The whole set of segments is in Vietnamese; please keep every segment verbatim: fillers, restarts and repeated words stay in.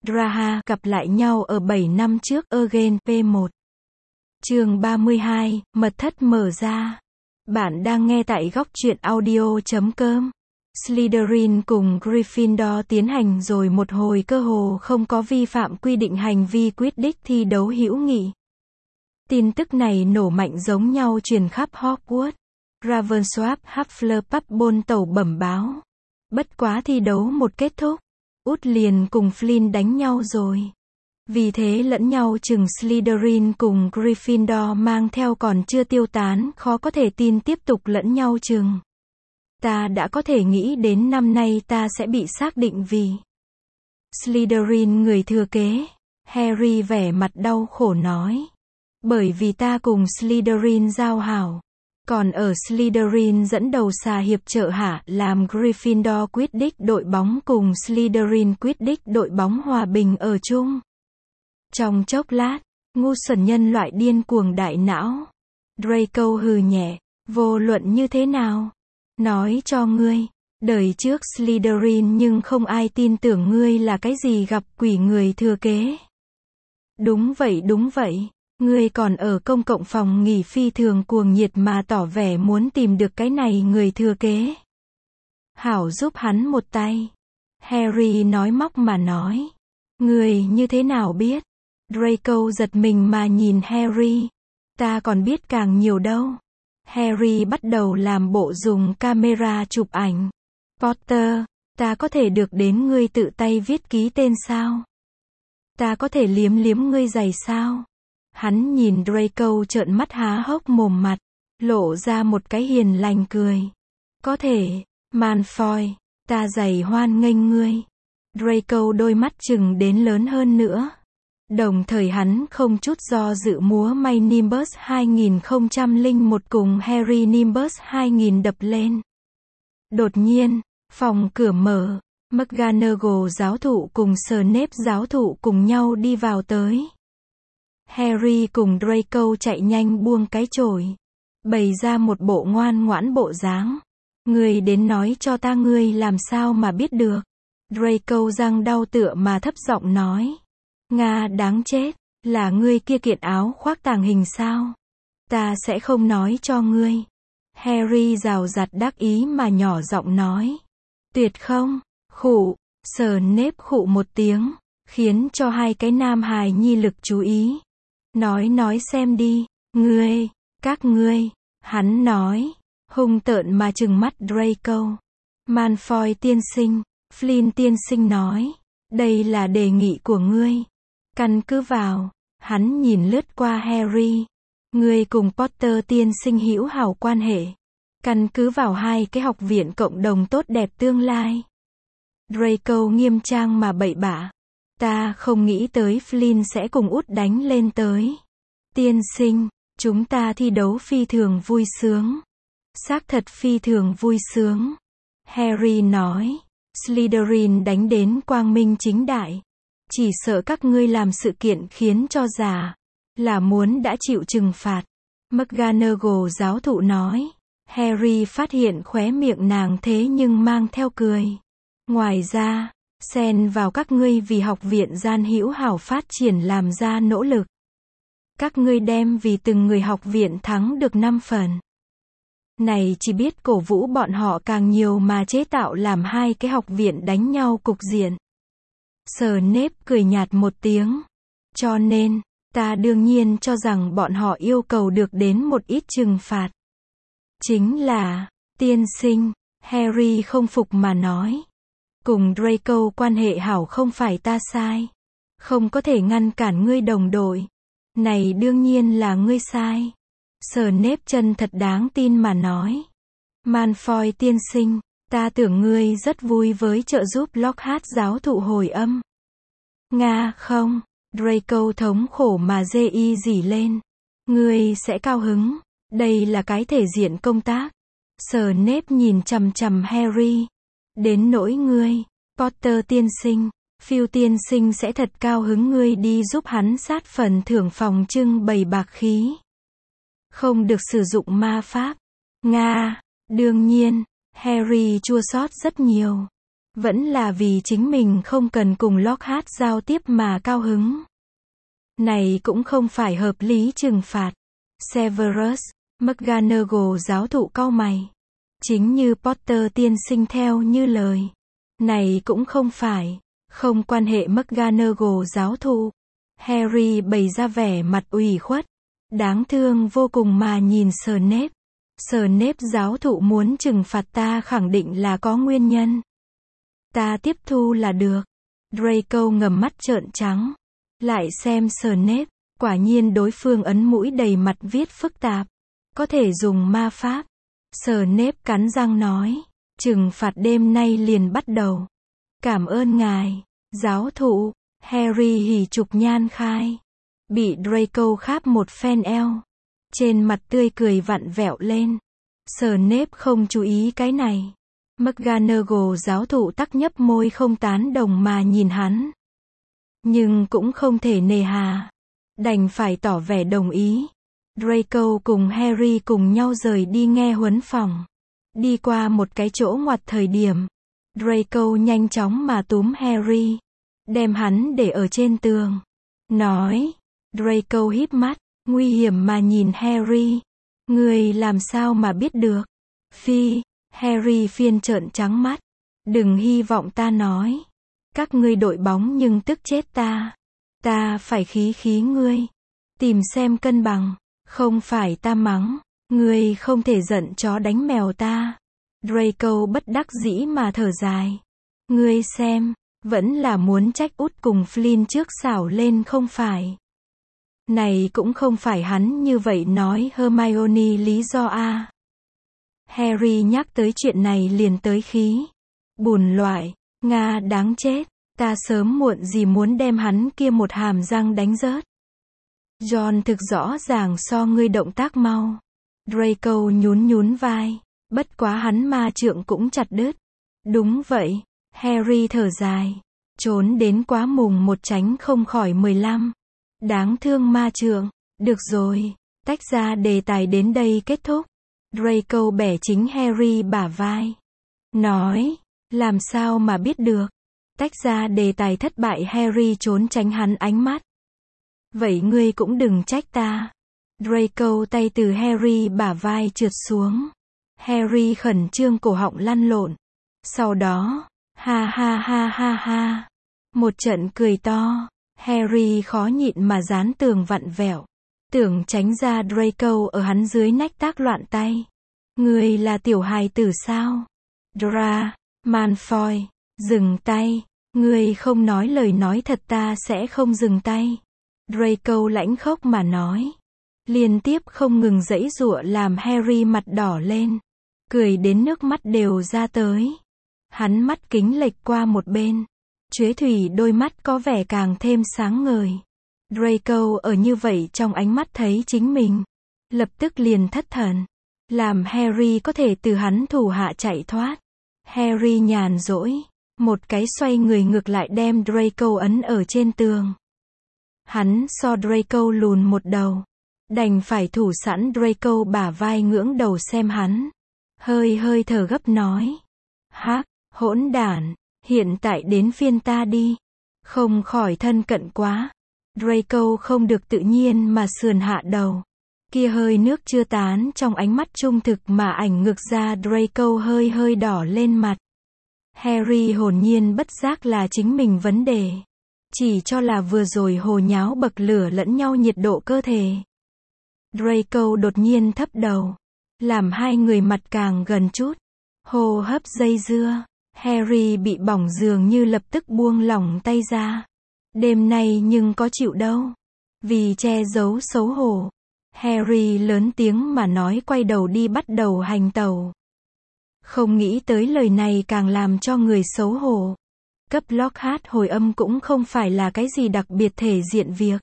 Draha gặp lại nhau ở bảy năm trước Again P một. Chương ba mươi hai, mật thất mở ra. Bạn đang nghe tại góc truyện audio chấm com. Slytherin cùng Gryffindor tiến hành rồi một hồi cơ hồ không có vi phạm quy định hành vi Quidditch thi đấu hữu nghị. Tin tức này nổ mạnh giống nhau truyền khắp Hogwarts. Ravensworth Hufflepuff bôn tàu bẩm báo. Bất quá thi đấu một kết thúc, Út liền cùng Flynn đánh nhau rồi. Vì thế lẫn nhau chừng Slytherin cùng Gryffindor mang theo còn chưa tiêu tán, khó có thể tin tiếp tục lẫn nhau chừng. Ta đã có thể nghĩ đến năm nay ta sẽ bị xác định vì Slytherin người thừa kế. Harry vẻ mặt đau khổ nói. Bởi vì ta cùng Slytherin giao hảo. Còn ở Slytherin dẫn đầu xà hiệp trợ hạ làm Gryffindor Quidditch đội bóng cùng Slytherin Quidditch đội bóng hòa bình ở chung. Trong chốc lát, ngu xuẩn nhân loại điên cuồng đại não. Draco hừ nhẹ, vô luận như thế nào? Nói cho ngươi, đời trước Slytherin nhưng không ai tin tưởng ngươi là cái gì gặp quỷ người thừa kế. Đúng vậy đúng vậy. Ngươi còn ở công cộng phòng nghỉ phi thường cuồng nhiệt mà tỏ vẻ muốn tìm được cái này người thừa kế. Hảo giúp hắn một tay. Harry nói móc mà nói. Ngươi như thế nào biết? Draco giật mình mà nhìn Harry. Ta còn biết càng nhiều đâu. Harry bắt đầu làm bộ dùng camera chụp ảnh. Potter, ta có thể được đến ngươi tự tay viết ký tên sao? Ta có thể liếm liếm ngươi giày sao? Hắn nhìn Draco trợn mắt há hốc mồm mặt, lộ ra một cái hiền lành cười. Có thể, Malfoy, ta giày hoan nghênh ngươi. Draco đôi mắt chừng đến lớn hơn nữa. Đồng thời hắn không chút do dự múa may Nimbus hai không không một cùng Harry Nimbus hai nghìn đập lên. Đột nhiên, phòng cửa mở, McGonagall giáo thụ cùng Snape giáo thụ cùng nhau đi vào tới. Harry cùng Draco chạy nhanh buông cái chổi, bày ra một bộ ngoan ngoãn bộ dáng. Ngươi đến nói cho ta ngươi làm sao mà biết được. Draco răng đau tựa mà thấp giọng nói. Nga đáng chết, là ngươi kia kiện áo khoác tàng hình sao? Ta sẽ không nói cho ngươi. Harry rào rạt đắc ý mà nhỏ giọng nói. Tuyệt không, khụ, Snape khụ một tiếng, khiến cho hai cái nam hài nhi lực chú ý. Nói nói xem đi, ngươi, các ngươi, hắn nói, hung tợn mà trừng mắt Draco. Malfoy tiên sinh, Flynn tiên sinh nói, đây là đề nghị của ngươi. Căn cứ vào, hắn nhìn lướt qua Harry. Ngươi cùng Potter tiên sinh hữu hảo quan hệ. Căn cứ vào hai cái học viện cộng đồng tốt đẹp tương lai. Draco nghiêm trang mà bậy bạ. Ta không nghĩ tới Flynn sẽ cùng Út đánh lên tới. Tiên sinh, chúng ta thi đấu phi thường vui sướng. Xác thật phi thường vui sướng. Harry nói, Slytherin đánh đến quang minh chính đại. Chỉ sợ các ngươi làm sự kiện khiến cho già, là muốn đã chịu trừng phạt. McGonagall giáo thụ nói. Harry phát hiện khóe miệng nàng thế nhưng mang theo cười. Ngoài ra, xen vào các ngươi vì học viện gian hữu hảo phát triển làm ra nỗ lực. Các ngươi đem vì từng người học viện thắng được năm phần. Này chỉ biết cổ vũ bọn họ càng nhiều mà chế tạo làm hai cái học viện đánh nhau cục diện. Snape cười nhạt một tiếng. Cho nên, ta đương nhiên cho rằng bọn họ yêu cầu được đến một ít trừng phạt. Chính là, tiên sinh, Harry không phục mà nói. Cùng Draco quan hệ hảo không phải ta sai. Không có thể ngăn cản ngươi đồng đội. Này đương nhiên là ngươi sai. Snape chân thật đáng tin mà nói. Malfoy tiên sinh, ta tưởng ngươi rất vui với trợ giúp Lockhart giáo thụ hồi âm. Nga không, Draco thống khổ mà dê y dỉ lên. Ngươi sẽ cao hứng, đây là cái thể diện công tác. Snape nhìn chằm chằm Harry. Đến nỗi ngươi, Potter tiên sinh, Phil tiên sinh sẽ thật cao hứng ngươi đi giúp hắn sát phần thưởng phòng trưng bày bạc khí. Không được sử dụng ma pháp. Nga, đương nhiên, Harry chua xót rất nhiều. Vẫn là vì chính mình không cần cùng Lockhart giao tiếp mà cao hứng. Này cũng không phải hợp lý trừng phạt. Severus McGonagall giáo thụ cau mày. Chính như Potter tiên sinh theo như lời. Này cũng không phải. Không quan hệ McGonagall giáo thụ. Harry bày ra vẻ mặt ủy khuất. Đáng thương vô cùng mà nhìn Snape. Snape giáo thụ muốn trừng phạt ta khẳng định là có nguyên nhân. Ta tiếp thu là được. Draco ngầm mắt trợn trắng. Lại xem Snape. Quả nhiên đối phương ấn mũi đầy mặt viết phức tạp. Có thể dùng ma pháp. Snape cắn răng nói. Trừng phạt đêm nay liền bắt đầu. Cảm ơn ngài, giáo thụ. Harry hỉ trục nhan khai. Bị Draco kháp một phen eo. Trên mặt tươi cười vặn vẹo lên. Snape không chú ý cái này. McGonagall giáo thụ tắc nhấp môi không tán đồng mà nhìn hắn. Nhưng cũng không thể nề hà. Đành phải tỏ vẻ đồng ý. Draco cùng Harry cùng nhau rời đi nghe huấn phòng. Đi qua một cái chỗ ngoặt thời điểm. Draco nhanh chóng mà túm Harry. Đem hắn để ở trên tường. Nói. Draco híp mắt. Nguy hiểm mà nhìn Harry. Người làm sao mà biết được. Phi. Harry phiên trợn trắng mắt. Đừng hy vọng ta nói. Các ngươi đội bóng nhưng tức chết ta. Ta phải khí khí ngươi. Tìm xem cân bằng. Không phải ta mắng. Ngươi không thể giận chó đánh mèo ta. Draco bất đắc dĩ mà thở dài. Ngươi xem. Vẫn là muốn trách út cùng Flynn trước xảo lên không phải. Này cũng không phải hắn như vậy nói Hermione lý do a. Harry nhắc tới chuyện này liền tới khí. Bùn loại. Nga đáng chết. Ta sớm muộn gì muốn đem hắn kia một hàm răng đánh rớt. John thực rõ ràng so ngươi động tác mau. Draco nhún nhún vai. Bất quá hắn ma trượng cũng chặt đứt. Đúng vậy. Harry thở dài. Trốn đến quá mùng một tránh không khỏi mười lăm. Đáng thương ma trượng. Được rồi. Tách ra đề tài đến đây kết thúc. Draco bẻ chính Harry bả vai. Nói. Làm sao mà biết được. Tách ra đề tài thất bại Harry trốn tránh hắn ánh mắt. Vậy ngươi cũng đừng trách ta. Draco tay từ Harry bả vai trượt xuống. Harry khẩn trương cổ họng lăn lộn. Sau đó, ha ha ha ha ha. Một trận cười to. Harry khó nhịn mà dán tường vặn vẹo. Tưởng tránh ra Draco ở hắn dưới nách tác loạn tay. Ngươi là tiểu hài tử sao? Dra, Malfoy, dừng tay. Ngươi không nói lời nói thật ta sẽ không dừng tay. Draco lãnh khốc mà nói. Liên tiếp không ngừng giãy giụa làm Harry mặt đỏ lên. Cười đến nước mắt đều ra tới. Hắn mắt kính lệch qua một bên. Chuế thủy đôi mắt có vẻ càng thêm sáng ngời. Draco ở như vậy trong ánh mắt thấy chính mình. Lập tức liền thất thần. Làm Harry có thể từ hắn thủ hạ chạy thoát. Harry nhàn rỗi. Một cái xoay người ngược lại đem Draco ấn ở trên tường. Hắn so Draco lùn một đầu. Đành phải thủ sẵn Draco bả vai ngưỡng đầu xem hắn. Hơi hơi thở gấp nói. Hắc, hỗn đản, hiện tại đến phiên ta đi. Không khỏi thân cận quá. Draco không được tự nhiên mà sườn hạ đầu. Kia hơi nước chưa tán trong ánh mắt trung thực mà ảnh ngược ra Draco hơi hơi đỏ lên mặt. Harry hồn nhiên bất giác là chính mình vấn đề. Chỉ cho là vừa rồi hồ nháo bậc lửa lẫn nhau nhiệt độ cơ thể. Draco đột nhiên thấp đầu. Làm hai người mặt càng gần chút. Hô hấp dây dưa. Harry bị bỏng dường như lập tức buông lỏng tay ra. Đêm nay nhưng có chịu đâu. Vì che giấu xấu hổ. Harry lớn tiếng mà nói quay đầu đi bắt đầu hành tẩu. Không nghĩ tới lời này càng làm cho người xấu hổ. Cấp Lockhart hồi âm cũng không phải là cái gì đặc biệt thể diện việc.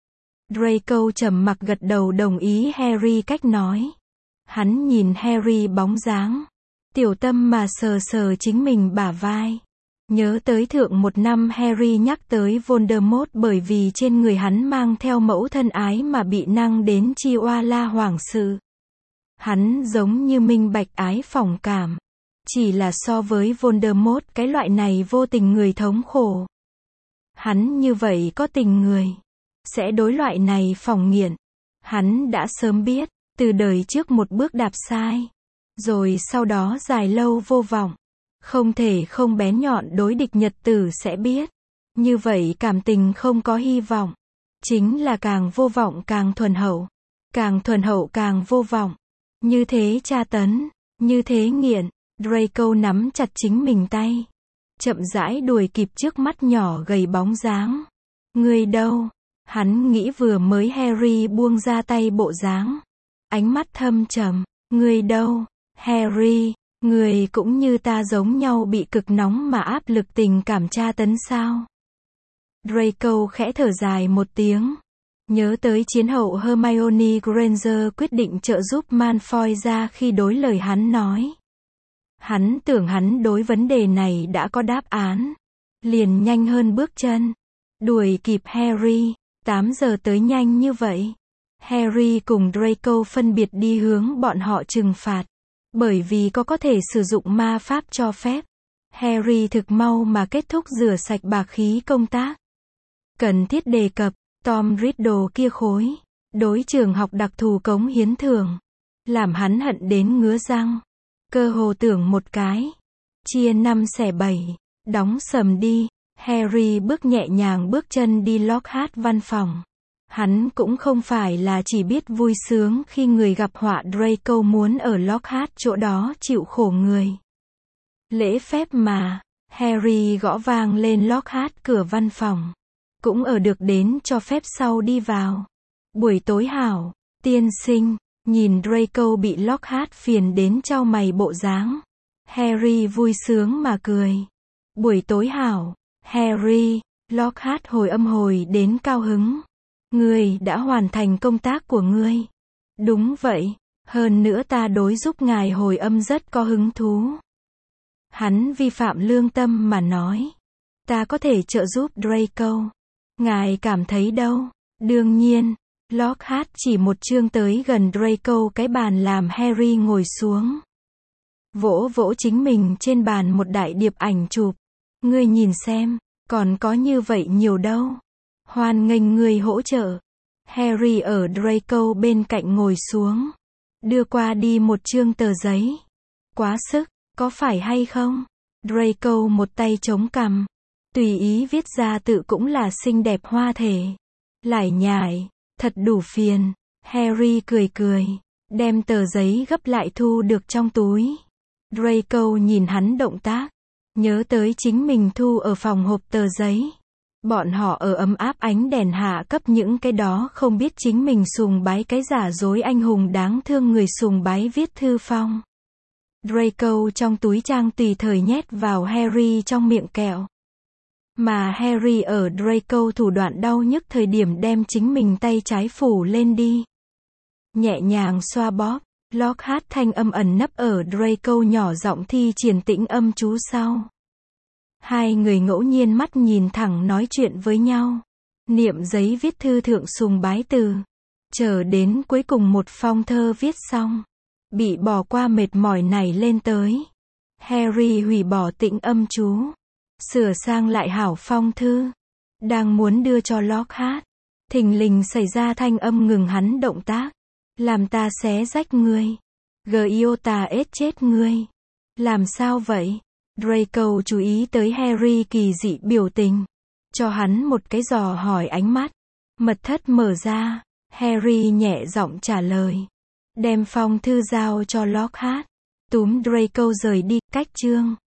Draco trầm mặc gật đầu đồng ý Harry cách nói. Hắn nhìn Harry bóng dáng. Tiểu tâm mà sờ sờ chính mình bả vai. Nhớ tới thượng một năm Harry nhắc tới Voldemort bởi vì trên người hắn mang theo mẫu thân ái mà bị năng đến chi oa la hoảng sự. Hắn giống như minh bạch ái phỏng cảm. Chỉ là so với Voldemort cái loại này vô tình người thống khổ. Hắn như vậy có tình người. Sẽ đối loại này phỏng nghiện. Hắn đã sớm biết, từ đời trước một bước đạp sai. Rồi sau đó dài lâu vô vọng. Không thể không bén nhọn đối địch nhật tử sẽ biết. Như vậy cảm tình không có hy vọng. Chính là càng vô vọng càng thuần hậu. Càng thuần hậu càng vô vọng. Như thế tra tấn. Như thế nghiện. Draco nắm chặt chính mình tay. Chậm rãi đuổi kịp trước mắt nhỏ gầy bóng dáng. Người đâu? Hắn nghĩ vừa mới Harry buông ra tay bộ dáng. Ánh mắt thâm trầm. Người đâu? Harry, người cũng như ta giống nhau bị cực nóng mà áp lực tình cảm tra tấn sao? Draco khẽ thở dài một tiếng. Nhớ tới chiến hậu Hermione Granger quyết định trợ giúp Malfoy ra khi đối lời hắn nói. Hắn tưởng hắn đối vấn đề này đã có đáp án. Liền nhanh hơn bước chân. Đuổi kịp Harry. tám giờ tới nhanh như vậy. Harry cùng Draco phân biệt đi hướng bọn họ trừng phạt. Bởi vì có có thể sử dụng ma pháp cho phép. Harry thực mau mà kết thúc rửa sạch bạc khí công tác. Cần thiết đề cập, Tom Riddle kia khối. Đối trường học đặc thù cống hiến thưởng. Làm hắn hận đến ngứa răng. Cơ hồ tưởng một cái. Chia năm xẻ bảy. Đóng sầm đi. Harry bước nhẹ nhàng bước chân đi Lockhart văn phòng. Hắn cũng không phải là chỉ biết vui sướng khi người gặp họa. Draco muốn ở Lockhart chỗ đó chịu khổ người. Lễ phép mà. Harry gõ vang lên Lockhart cửa văn phòng. Cũng ở được đến cho phép sau đi vào. Buổi tối hảo, tiên sinh. Nhìn Draco bị Lockhart phiền đến chau mày bộ dáng. Harry vui sướng mà cười. Buổi tối hảo, Harry. Lockhart hồi âm hồi đến cao hứng. Ngươi đã hoàn thành công tác của ngươi. Đúng vậy. Hơn nữa ta đối giúp ngài hồi âm rất có hứng thú. Hắn vi phạm lương tâm mà nói. Ta có thể trợ giúp Draco. Ngài cảm thấy đâu? Đương nhiên. Lockhart chỉ một chương tới gần Draco cái bàn làm Harry ngồi xuống. Vỗ vỗ chính mình trên bàn một đại điệp ảnh chụp. Ngươi nhìn xem, còn có như vậy nhiều đâu. Hoan nghênh ngươi hỗ trợ. Harry ở Draco bên cạnh ngồi xuống. Đưa qua đi một chương tờ giấy. Quá sức, có phải hay không? Draco một tay chống cằm. Tùy ý viết ra tự cũng là xinh đẹp hoa thể. Lải nhải. Thật đủ phiền. Harry cười cười. Đem tờ giấy gấp lại thu được trong túi. Draco nhìn hắn động tác. Nhớ tới chính mình thu ở phòng hộp tờ giấy. Bọn họ ở ấm áp ánh đèn hạ cấp những cái đó không biết chính mình sùng bái cái giả dối anh hùng đáng thương người sùng bái viết thư phong. Draco trong túi trang tùy thời nhét vào Harry trong miệng kẹo. Mà Harry ở Draco thủ đoạn đau nhức thời điểm đem chính mình tay trái phủ lên đi. Nhẹ nhàng xoa bóp. Lockhart thanh âm ẩn nấp ở Draco nhỏ giọng thi triển tĩnh âm chú sau. Hai người ngẫu nhiên mắt nhìn thẳng nói chuyện với nhau. Niệm giấy viết thư thượng sùng bái từ. Chờ đến cuối cùng một phong thơ viết xong. Bị bỏ qua mệt mỏi này lên tới. Harry hủy bỏ tĩnh âm chú. Sửa sang lại hảo phong thư. Đang muốn đưa cho Lockhart. Thình lình xảy ra thanh âm ngừng hắn động tác. Làm ta xé rách ngươi. Giota ết chết ngươi. Làm sao vậy? Draco chú ý tới Harry kỳ dị biểu tình. Cho hắn một cái dò hỏi ánh mắt. Mật thất mở ra. Harry nhẹ giọng trả lời. Đem phong thư giao cho Lockhart. Túm Draco rời đi. Cách chương.